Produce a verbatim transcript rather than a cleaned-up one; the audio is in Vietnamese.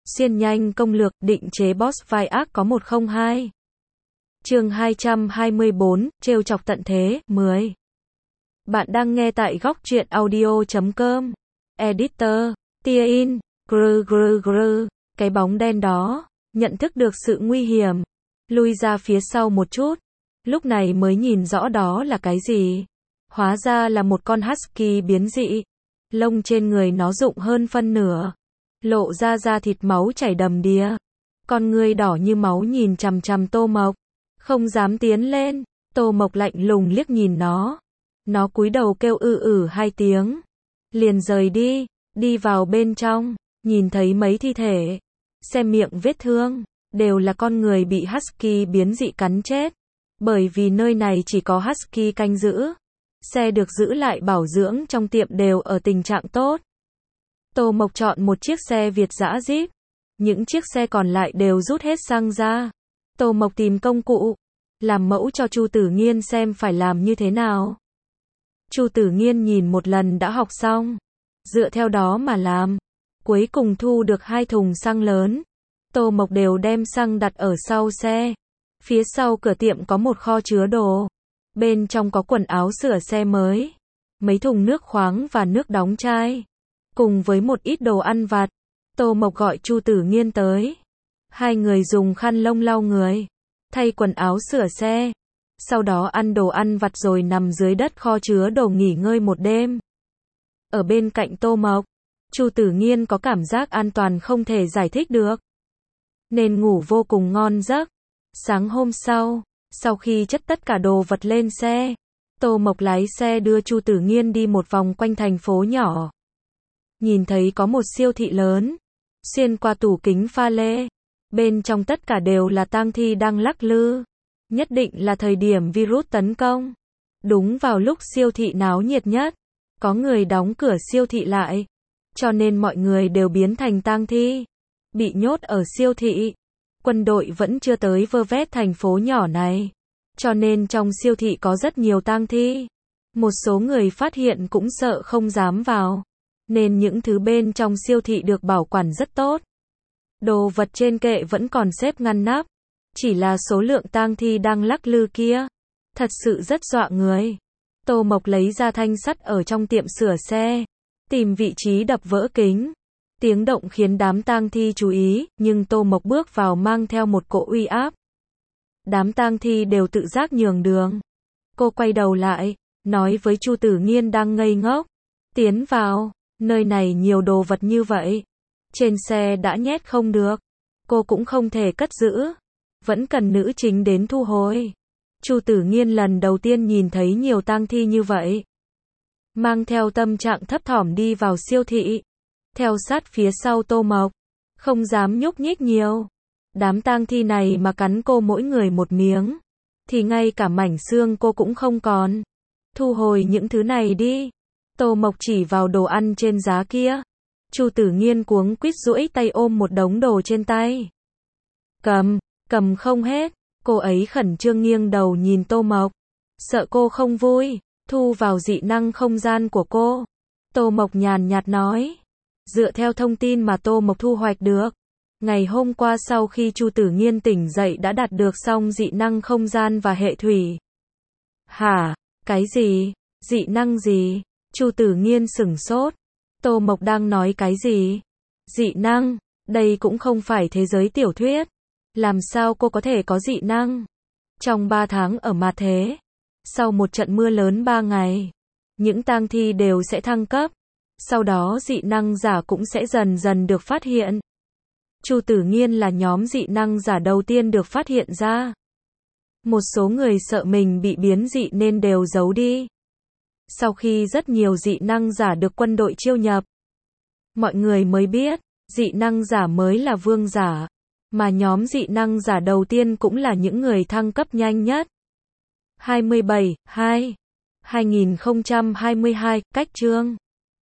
Xuyên nhanh công lược, định chế boss vai ác có một không hai. Chương hai trăm hai mươi bốn, trêu chọc tận thế, mười. Bạn đang nghe tại góc truyện audio chấm com. Editor, tia in, gru gru gru, cái bóng đen đó, nhận thức được sự nguy hiểm, lui ra phía sau một chút, lúc này mới nhìn rõ đó là cái gì. Hóa ra là một con husky biến dị, lông trên người nó rụng hơn phân nửa, lộ ra da thịt máu chảy đầm đìa, con ngươi đỏ như máu nhìn chằm chằm Tô Mộc, không dám tiến lên. Tô Mộc lạnh lùng liếc nhìn nó, nó cúi đầu kêu ư ử hai tiếng, liền rời đi, đi vào bên trong, nhìn thấy mấy thi thể, xem miệng vết thương, đều là con người bị husky biến dị cắn chết, bởi vì nơi này chỉ có husky canh giữ, xe được giữ lại bảo dưỡng trong tiệm đều ở tình trạng tốt. Tô Mộc chọn một chiếc xe Việt dã Jeep, những chiếc xe còn lại đều rút hết xăng ra. Tô Mộc tìm công cụ, làm mẫu cho Chu Tử Nghiên xem phải làm như thế nào. Chu Tử Nghiên nhìn một lần đã học xong, dựa theo đó mà làm, cuối cùng thu được hai thùng xăng lớn. Tô Mộc đều đem xăng đặt ở sau xe. Phía sau cửa tiệm có một kho chứa đồ, bên trong có quần áo sửa xe mới, mấy thùng nước khoáng và nước đóng chai, cùng với một ít đồ ăn vặt. Tô Mộc gọi Chu Tử Nghiên tới. Hai người dùng khăn lông lau người, thay quần áo sửa xe, sau đó ăn đồ ăn vặt rồi nằm dưới đất kho chứa đồ nghỉ ngơi một đêm. Ở bên cạnh Tô Mộc, Chu Tử Nghiên có cảm giác an toàn không thể giải thích được, nên ngủ vô cùng ngon giấc. Sáng hôm sau, sau khi chất tất cả đồ vật lên xe, Tô Mộc lái xe đưa Chu Tử Nghiên đi một vòng quanh thành phố nhỏ. Nhìn thấy có một siêu thị lớn, xuyên qua tủ kính pha lê, bên trong tất cả đều là tang thi đang lắc lư, nhất định là thời điểm virus tấn công. Đúng vào lúc siêu thị náo nhiệt nhất, có người đóng cửa siêu thị lại, cho nên mọi người đều biến thành tang thi, bị nhốt ở siêu thị. Quân đội vẫn chưa tới vơ vét thành phố nhỏ này, cho nên trong siêu thị có rất nhiều tang thi. Một số người phát hiện cũng sợ không dám vào, nên những thứ bên trong siêu thị được bảo quản rất tốt. Đồ vật trên kệ vẫn còn xếp ngăn nắp, chỉ là số lượng tang thi đang lắc lư kia, thật sự rất dọa người. Tô Mộc lấy ra thanh sắt ở trong tiệm sửa xe, tìm vị trí đập vỡ kính. Tiếng động khiến đám tang thi chú ý, nhưng Tô Mộc bước vào mang theo một cỗ uy áp. Đám tang thi đều tự giác nhường đường. Cô quay đầu lại, nói với Chu Tử Nghiên đang ngây ngốc, tiến vào, nơi này nhiều đồ vật như vậy, trên xe đã nhét không được, cô cũng không thể cất giữ, vẫn cần nữ chính đến thu hồi. Chu Tử Nghiên lần đầu tiên nhìn thấy nhiều tang thi như vậy, mang theo tâm trạng thấp thỏm đi vào siêu thị, theo sát phía sau Tô Mộc, không dám nhúc nhích nhiều. Đám tang thi này mà cắn cô mỗi người một miếng, thì ngay cả mảnh xương cô cũng không còn. Thu hồi những thứ này đi. Tô Mộc chỉ vào đồ ăn trên giá kia. Chu Tử Nghiên cuống quýt duỗi tay ôm một đống đồ trên tay. Cầm, cầm không hết. Cô ấy khẩn trương nghiêng đầu nhìn Tô Mộc, sợ cô không vui. Thu vào dị năng không gian của cô. Tô Mộc nhàn nhạt nói. Dựa theo thông tin mà Tô Mộc thu hoạch được, ngày hôm qua sau khi Chu Tử Nghiên tỉnh dậy đã đạt được xong dị năng không gian và hệ thủy. Hả? Cái gì? Dị năng gì? Chu Tử Nghiên sửng sốt. Tô Mộc đang nói cái gì? Dị năng? Đây cũng không phải thế giới tiểu thuyết. Làm sao cô có thể có dị năng? Trong ba tháng ở ma thế, sau một trận mưa lớn ba ngày, những tang thi đều sẽ thăng cấp. Sau đó dị năng giả cũng sẽ dần dần được phát hiện. Chu Tử Nghiên là nhóm dị năng giả đầu tiên được phát hiện ra. Một số người sợ mình bị biến dị nên đều giấu đi. Sau khi rất nhiều dị năng giả được quân đội chiêu nhập, mọi người mới biết, dị năng giả mới là vương giả, mà nhóm dị năng giả đầu tiên cũng là những người thăng cấp nhanh nhất. hai mươi bảy, hai, hai nghìn không trăm hai mươi hai, cách chương